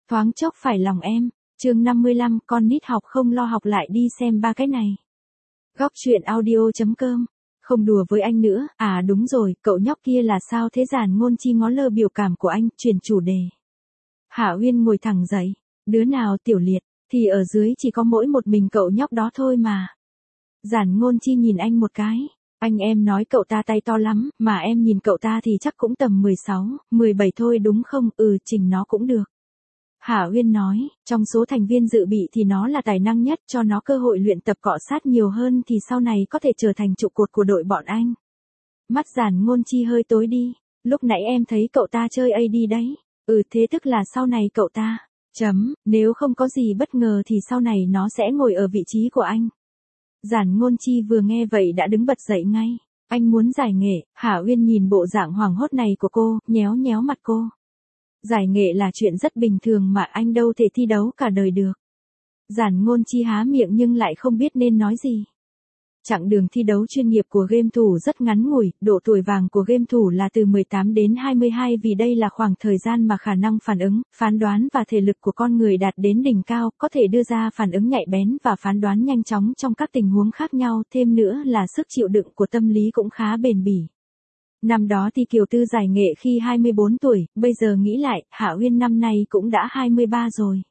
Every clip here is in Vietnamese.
Thoáng chốc phải lòng em. Chương 55, con nít học không lo học lại đi xem ba cái này. Góc truyện audio.com. Không đùa với anh nữa, à đúng rồi, cậu nhóc kia là sao thế? Giản Ngôn Chi ngó lơ biểu cảm của anh, chuyển chủ đề. Hạ Uyên ngồi thẳng dậy, đứa nào? Tiểu Liệt, thì ở dưới chỉ có mỗi một mình cậu nhóc đó thôi mà. Giản Ngôn Chi nhìn anh một cái, anh em nói cậu ta tay to lắm, mà em nhìn cậu ta thì chắc cũng tầm 16, 17 thôi đúng không? Chỉnh nó cũng được. Hạ Uyên nói, trong số thành viên dự bị thì nó là tài năng nhất, cho nó cơ hội luyện tập cọ sát nhiều hơn thì sau này có thể trở thành trụ cột của đội bọn anh. Mắt Giản Ngôn Chi hơi tối đi, lúc nãy em thấy cậu ta chơi AD đấy. Thế tức là sau này cậu ta, nếu không có gì bất ngờ thì sau này nó sẽ ngồi ở vị trí của anh. Giản Ngôn Chi vừa nghe vậy đã đứng bật dậy ngay, anh muốn giải nghệ. Hạ Uyên nhìn bộ dạng hoảng hốt này của cô, nhéo nhéo mặt cô. Giải nghệ là chuyện rất bình thường mà anh đâu thể thi đấu cả đời được. Giản Ngôn Chi há miệng nhưng lại không biết nên nói gì. Chặng đường thi đấu chuyên nghiệp của game thủ rất ngắn ngủi, độ tuổi vàng của game thủ là từ 18 đến 22 vì đây là khoảng thời gian mà khả năng phản ứng, phán đoán và thể lực của con người đạt đến đỉnh cao, có thể đưa ra phản ứng nhạy bén và phán đoán nhanh chóng trong các tình huống khác nhau, thêm nữa là sức chịu đựng của tâm lý cũng khá bền bỉ. Năm đó thì Kiều Tư giải nghệ khi 24 tuổi, bây giờ nghĩ lại, Hạ Uyên năm nay cũng đã 23 rồi.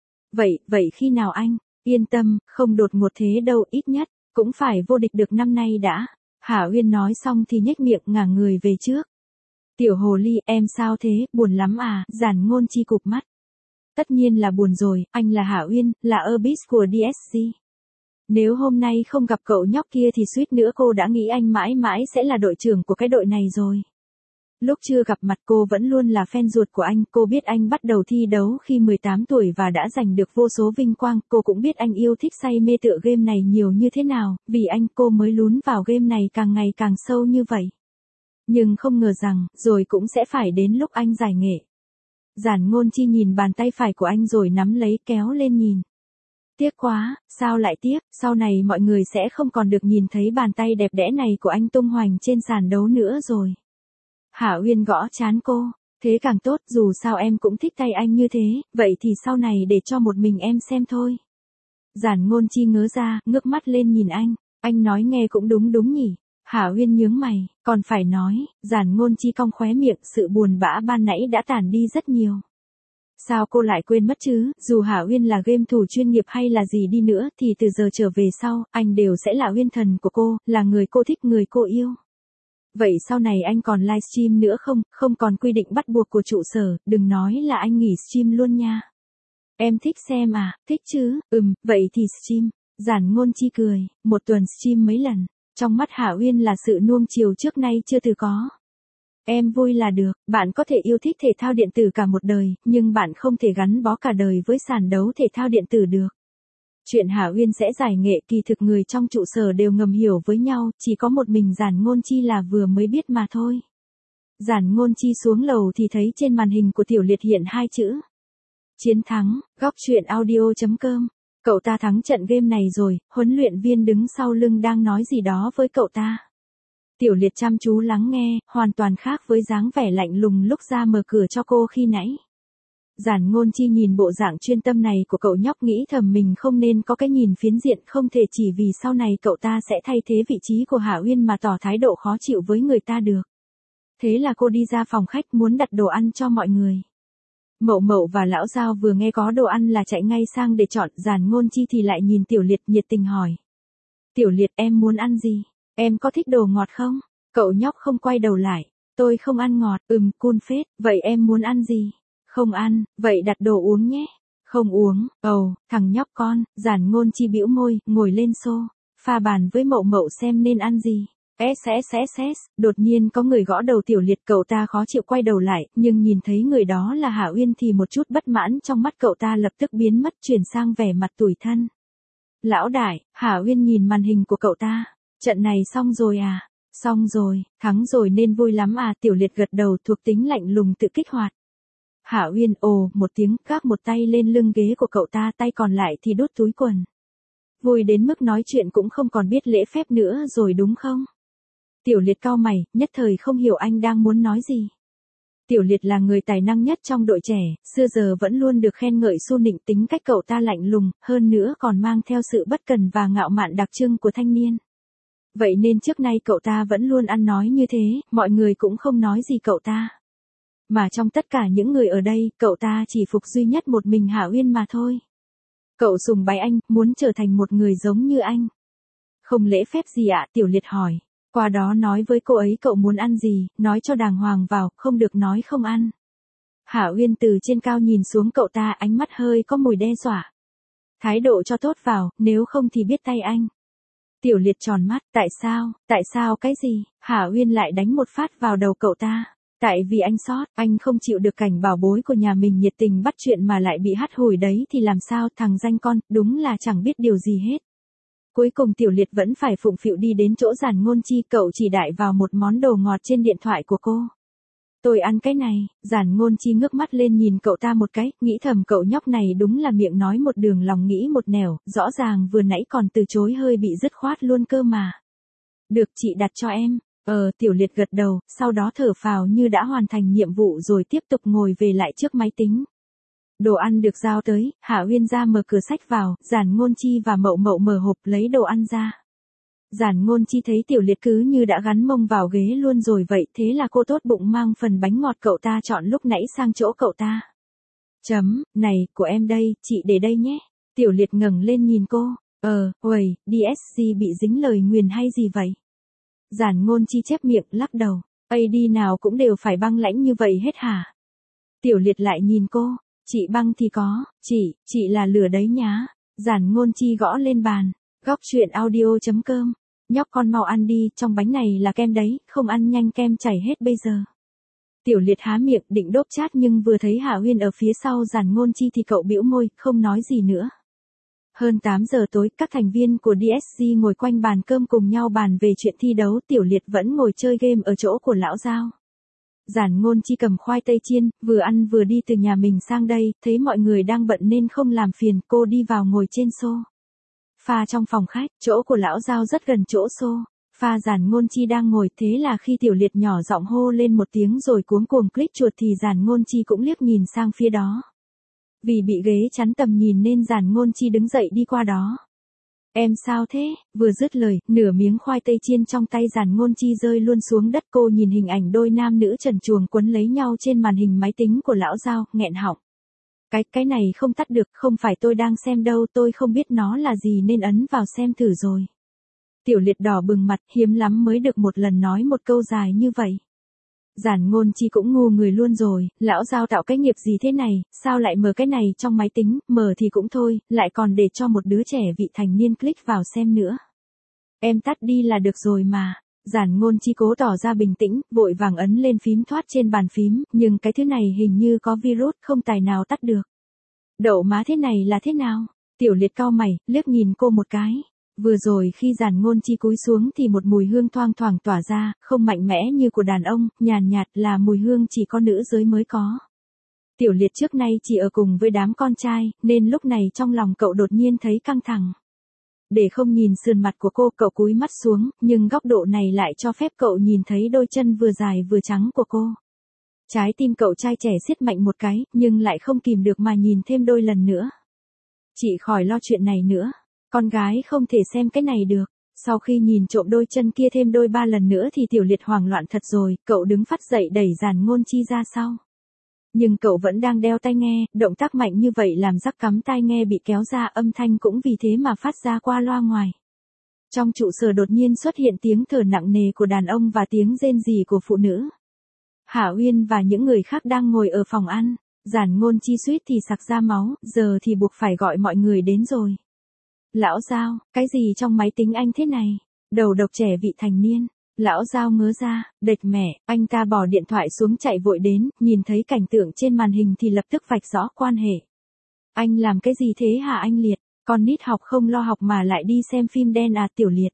Vậy khi nào anh? Yên tâm, không đột ngột thế đâu, ít nhất cũng phải vô địch được năm nay đã. Hạ Uyên nói xong thì nhếch miệng ngả người về trước. Tiểu hồ ly, em sao thế, buồn lắm à? Giản Ngôn Chi cụp mắt. Tất nhiên là buồn rồi, anh là Hạ Uyên, là Abyss của DSG. Nếu hôm nay không gặp cậu nhóc kia thì suýt nữa cô đã nghĩ anh mãi mãi sẽ là đội trưởng của cái đội này rồi. Lúc chưa gặp mặt cô vẫn luôn là fan ruột của anh, cô biết anh bắt đầu thi đấu khi 18 tuổi và đã giành được vô số vinh quang, cô cũng biết anh yêu thích say mê tựa game này nhiều như thế nào, vì anh cô mới lún vào game này càng ngày càng sâu như vậy. Nhưng không ngờ rằng, rồi cũng sẽ phải đến lúc anh giải nghệ. Giản Ngôn Chi nhìn bàn tay phải của anh rồi nắm lấy kéo lên nhìn. Tiếc quá, sao lại tiếc, sau này mọi người sẽ không còn được nhìn thấy bàn tay đẹp đẽ này của anh tung hoành trên sàn đấu nữa rồi. Hạ Uyên gõ trán cô, thế càng tốt, dù sao em cũng thích tay anh như thế, vậy thì sau này để cho một mình em xem thôi. Giản Ngôn Chi ngớ ra, ngước mắt lên nhìn anh nói nghe cũng đúng nhỉ. Hạ Uyên nhướng mày, còn phải nói. Giản Ngôn Chi cong khóe miệng, sự buồn bã ban nãy đã tản đi rất nhiều. Sao cô lại quên mất chứ, dù Hạ Uyên là game thủ chuyên nghiệp hay là gì đi nữa thì từ giờ trở về sau, anh đều sẽ là Uyên thần của cô, là người cô thích, người cô yêu. Vậy sau này anh còn livestream nữa không? Không còn quy định bắt buộc của trụ sở, đừng nói là anh nghỉ stream luôn nha. Em thích xem à? Thích chứ, vậy thì stream. Giản Ngôn Chi cười, một tuần stream mấy lần. Trong mắt Hạ Uyên là sự nuông chiều trước nay chưa từng có. Em vui là được, bạn có thể yêu thích thể thao điện tử cả một đời, nhưng bạn không thể gắn bó cả đời với sàn đấu thể thao điện tử được. Chuyện Hạ Uyên sẽ giải nghệ kỳ thực người trong trụ sở đều ngầm hiểu với nhau, chỉ có một mình Giản Ngôn Chi là vừa mới biết mà thôi. Giản Ngôn Chi xuống lầu thì thấy trên màn hình của Tiểu Liệt hiện hai chữ. Chiến thắng. Góc truyện audio.com. Cậu ta thắng trận game này rồi, huấn luyện viên đứng sau lưng đang nói gì đó với cậu ta. Tiểu Liệt chăm chú lắng nghe, hoàn toàn khác với dáng vẻ lạnh lùng lúc ra mở cửa cho cô khi nãy. Giản Ngôn Chi nhìn bộ dạng chuyên tâm này của cậu nhóc nghĩ thầm mình không nên có cái nhìn phiến diện, không thể chỉ vì sau này cậu ta sẽ thay thế vị trí của Hạ Uyên mà tỏ thái độ khó chịu với người ta được. Thế là cô đi ra phòng khách muốn đặt đồ ăn cho mọi người. Mậu Mậu và Lão Giao vừa nghe có đồ ăn là chạy ngay sang để chọn, Giản Ngôn Chi thì lại nhìn Tiểu Liệt nhiệt tình hỏi. Tiểu Liệt, em muốn ăn gì? Em có thích đồ ngọt không? Cậu nhóc không quay đầu lại. Tôi không ăn ngọt. Cool phết. Vậy em muốn ăn gì? Không ăn, vậy đặt đồ uống nhé. Không uống. Thằng nhóc con. Giản Ngôn Chi bĩu môi, ngồi lên pha bàn với Mậu Mậu xem nên ăn gì. Đột nhiên có người gõ đầu Tiểu Liệt, cậu ta khó chịu quay đầu lại, nhưng nhìn thấy người đó là Hạ Uyên thì một chút bất mãn trong mắt cậu ta lập tức biến mất, chuyển sang vẻ mặt tủi thân. Lão đại. Hạ Uyên nhìn màn hình của cậu ta. Trận này xong rồi à? Xong rồi, thắng rồi nên vui lắm à? Tiểu Liệt gật đầu, thuộc tính lạnh lùng tự kích hoạt. Hạ Uyên một tiếng, gác một tay lên lưng ghế của cậu ta, tay còn lại thì đút túi quần. Vui đến mức nói chuyện cũng không còn biết lễ phép nữa rồi đúng không? Tiểu Liệt cau mày, nhất thời không hiểu anh đang muốn nói gì. Tiểu Liệt là người tài năng nhất trong đội trẻ, xưa giờ vẫn luôn được khen ngợi xu nịnh, tính cách cậu ta lạnh lùng, hơn nữa còn mang theo sự bất cần và ngạo mạn đặc trưng của thanh niên. Vậy nên trước nay cậu ta vẫn luôn ăn nói như thế, mọi người cũng không nói gì cậu ta. Mà trong tất cả những người ở đây, cậu ta chỉ phục duy nhất một mình Hạ Uyên mà thôi. Cậu sùng bái anh, muốn trở thành một người giống như anh. Không lễ phép gì ạ? Tiểu Liệt hỏi. Qua đó nói với cô ấy cậu muốn ăn gì, nói cho đàng hoàng vào, không được nói không ăn. Hạ Uyên từ trên cao nhìn xuống cậu ta, ánh mắt hơi có mùi đe dọa. Thái độ cho tốt vào, nếu không thì biết tay anh. Tiểu Liệt tròn mắt, tại sao cái gì? Hạ Uyên lại đánh một phát vào đầu cậu ta. Tại vì anh sót, anh không chịu được cảnh bảo bối của nhà mình nhiệt tình bắt chuyện mà lại bị hắt hủi đấy thì làm sao, thằng danh con, đúng là chẳng biết điều gì hết. Cuối cùng Tiểu Liệt vẫn phải phụng phịu đi đến chỗ Giản Ngôn Chi, cậu chỉ đại vào một món đồ ngọt trên điện thoại của cô. Tôi ăn cái này. Giản Ngôn Chi ngước mắt lên nhìn cậu ta một cái, nghĩ thầm cậu nhóc này đúng là miệng nói một đường lòng nghĩ một nẻo, rõ ràng vừa nãy còn từ chối hơi bị dứt khoát luôn cơ mà. Được, chị đặt cho em. Tiểu Liệt gật đầu, sau đó thở phào như đã hoàn thành nhiệm vụ rồi tiếp tục ngồi về lại trước máy tính. Đồ ăn được giao tới, Hạ Uyên ra mở cửa xách vào, Giản Ngôn Chi và Mậu Mậu mở hộp lấy đồ ăn ra. Giản Ngôn Chi thấy Tiểu Liệt cứ như đã gắn mông vào ghế luôn rồi vậy, thế là cô tốt bụng mang phần bánh ngọt cậu ta chọn lúc nãy sang chỗ cậu ta. Này, của em đây, chị để đây nhé. Tiểu Liệt ngẩng lên nhìn cô. Uầy, DSC bị dính lời nguyền hay gì vậy? Giản Ngôn Chi chép miệng, lắc đầu. AD nào cũng đều phải băng lãnh như vậy hết hả? Tiểu Liệt lại nhìn cô. Chị băng thì có, chị là lửa đấy nhá. Giản Ngôn Chi gõ lên bàn. Góc truyện audio.com. Nhóc con mau ăn đi, trong bánh này là kem đấy, không ăn nhanh kem chảy hết bây giờ. Tiểu Liệt há miệng định đốt chát nhưng vừa thấy Hạ Uyên ở phía sau Giản Ngôn Chi thì cậu bĩu môi, không nói gì nữa. Hơn 8 giờ tối, các thành viên của DSG ngồi quanh bàn cơm cùng nhau bàn về chuyện thi đấu, Tiểu Liệt vẫn ngồi chơi game ở chỗ của lão Giao. Giản Ngôn Chi cầm khoai tây chiên, vừa ăn vừa đi từ nhà mình sang đây, thấy mọi người đang bận nên không làm phiền, cô đi vào ngồi trên sofa trong phòng khách, chỗ của lão Giao rất gần chỗ sofa Giản Ngôn Chi đang ngồi, thế là khi Tiểu Liệt nhỏ giọng hô lên một tiếng rồi cuống cuồng click chuột thì Giản Ngôn Chi cũng liếc nhìn sang phía đó. Vì bị ghế chắn tầm nhìn nên Giản Ngôn Chi đứng dậy đi qua đó. Em sao thế? Vừa dứt lời, nửa miếng khoai tây chiên trong tay Giản Ngôn Chi rơi luôn xuống đất, cô nhìn hình ảnh đôi nam nữ trần truồng quấn lấy nhau trên màn hình máy tính của lão Giao, nghẹn họng. Cái này không tắt được, không phải tôi đang xem đâu, tôi không biết nó là gì nên ấn vào xem thử rồi. Tiểu Liệt đỏ bừng mặt, hiếm lắm mới được một lần nói một câu dài như vậy. Giản Ngôn Chi cũng ngu người luôn rồi, lão Giao tạo cái nghiệp gì thế này, sao lại mở cái này trong máy tính, mở thì cũng thôi, lại còn để cho một đứa trẻ vị thành niên click vào xem nữa. Em tắt đi là được rồi mà. Giản Ngôn Chi cố tỏ ra bình tĩnh, vội vàng ấn lên phím thoát trên bàn phím, nhưng cái thứ này hình như có virus, không tài nào tắt được. Đậu má thế này là thế nào? Tiểu Liệt cau mày, liếc nhìn cô một cái. Vừa rồi khi Giản Ngôn Chi cúi xuống thì một mùi hương thoang thoảng tỏa ra, không mạnh mẽ như của đàn ông, nhàn nhạt là mùi hương chỉ có nữ giới mới có. Tiểu Liệt trước nay chỉ ở cùng với đám con trai, nên lúc này trong lòng cậu đột nhiên thấy căng thẳng. Để không nhìn sườn mặt của cô, cậu cúi mắt xuống, nhưng góc độ này lại cho phép cậu nhìn thấy đôi chân vừa dài vừa trắng của cô. Trái tim cậu trai trẻ siết mạnh một cái, nhưng lại không kìm được mà nhìn thêm đôi lần nữa. Chị khỏi lo chuyện này nữa. Con gái không thể xem cái này được. Sau khi nhìn trộm đôi chân kia thêm đôi ba lần nữa thì Tiểu Liệt hoảng loạn thật rồi, cậu đứng phắt dậy đẩy Giản Ngôn Chi ra sau. Nhưng cậu vẫn đang đeo tai nghe, động tác mạnh như vậy làm rắc cắm tai nghe bị kéo ra, âm thanh cũng vì thế mà phát ra qua loa ngoài. Trong trụ sở đột nhiên xuất hiện tiếng thở nặng nề của đàn ông và tiếng rên rỉ của phụ nữ. Hạ Uyên và những người khác đang ngồi ở phòng ăn, Giản Ngôn Chi suýt thì sặc ra máu, giờ thì buộc phải gọi mọi người đến rồi. Lão Giao, cái gì trong máy tính anh thế này? Đầu độc trẻ vị thành niên. Lão Giao ngớ ra, đệt mẹ, anh ta bỏ điện thoại xuống chạy vội đến, nhìn thấy cảnh tượng trên màn hình thì lập tức vạch rõ quan hệ. Anh làm cái gì thế hả anh Liệt? Con nít học không lo học mà lại đi xem phim đen à? Tiểu Liệt?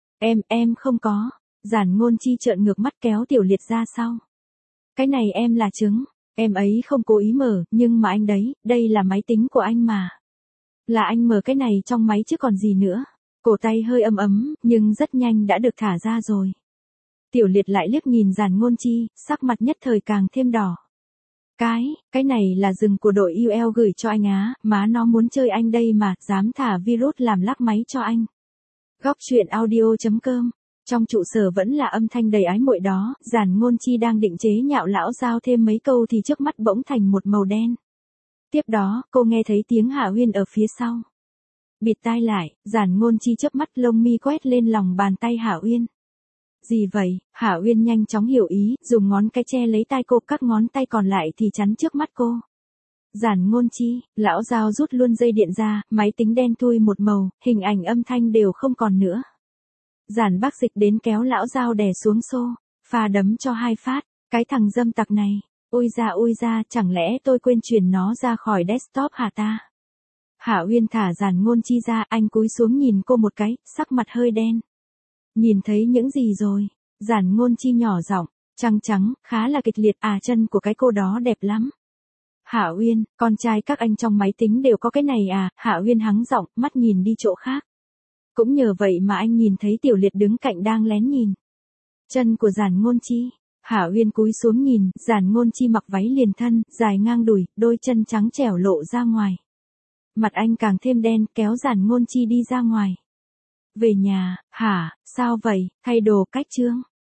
Em không có. Giản Ngôn Chi trợn ngược mắt kéo Tiểu Liệt ra sau. Cái này em là chứng. Em ấy không cố ý mở, nhưng mà anh đấy, đây là máy tính của anh mà. Là anh mở cái này trong máy chứ còn gì nữa. Cổ tay hơi ấm, nhưng rất nhanh đã được thả ra rồi. Tiểu Liệt lại liếc nhìn Giản Ngôn Chi, sắc mặt nhất thời càng thêm đỏ. Cái này là rừng của đội UL gửi cho anh á, má nó muốn chơi anh đây mà, dám thả virus làm lắc máy cho anh. Góc truyện audio.com. Trong trụ sở vẫn là âm thanh đầy ái muội đó, Giản Ngôn Chi đang định chế nhạo lão Giao thêm mấy câu thì trước mắt bỗng thành một màu đen. Tiếp đó, cô nghe thấy tiếng Hạ Uyên ở phía sau. Bịt tai lại, Giản Ngôn Chi chớp mắt, lông mi quét lên lòng bàn tay Hạ Uyên. Gì vậy? Hạ Uyên nhanh chóng hiểu ý, dùng ngón cái che lấy tai cô, các ngón tay còn lại thì chắn trước mắt cô. Giản Ngôn Chi, lão Giao rút luôn dây điện ra, máy tính đen thui một màu, hình ảnh âm thanh đều không còn nữa. Giản Bác Dịch đến kéo lão Giao đè xuống xô, pha đấm cho 2 phát, cái thằng dâm tặc này, ôi ra, chẳng lẽ tôi quên chuyển nó ra khỏi desktop hả ta? Hạ Uyên thả Giản Ngôn Chi ra, anh cúi xuống nhìn cô một cái, sắc mặt hơi đen. Nhìn thấy những gì rồi? Giản Ngôn Chi nhỏ giọng, trăng trắng, khá là kịch liệt, chân của cái cô đó đẹp lắm. Hạ Uyên, con trai các anh trong máy tính đều có cái này à? Hạ Uyên hắng giọng, mắt nhìn đi chỗ khác. Cũng nhờ vậy mà anh nhìn thấy Tiểu Liệt đứng cạnh đang lén nhìn. Chân của Giản Ngôn Chi. Hạ Uyên cúi xuống nhìn, Giản Ngôn Chi mặc váy liền thân, dài ngang đùi, đôi chân trắng trẻo lộ ra ngoài. Mặt anh càng thêm đen, kéo Giản Ngôn Chi đi ra ngoài. Về nhà, hả, sao vậy, thay đồ cách chưa?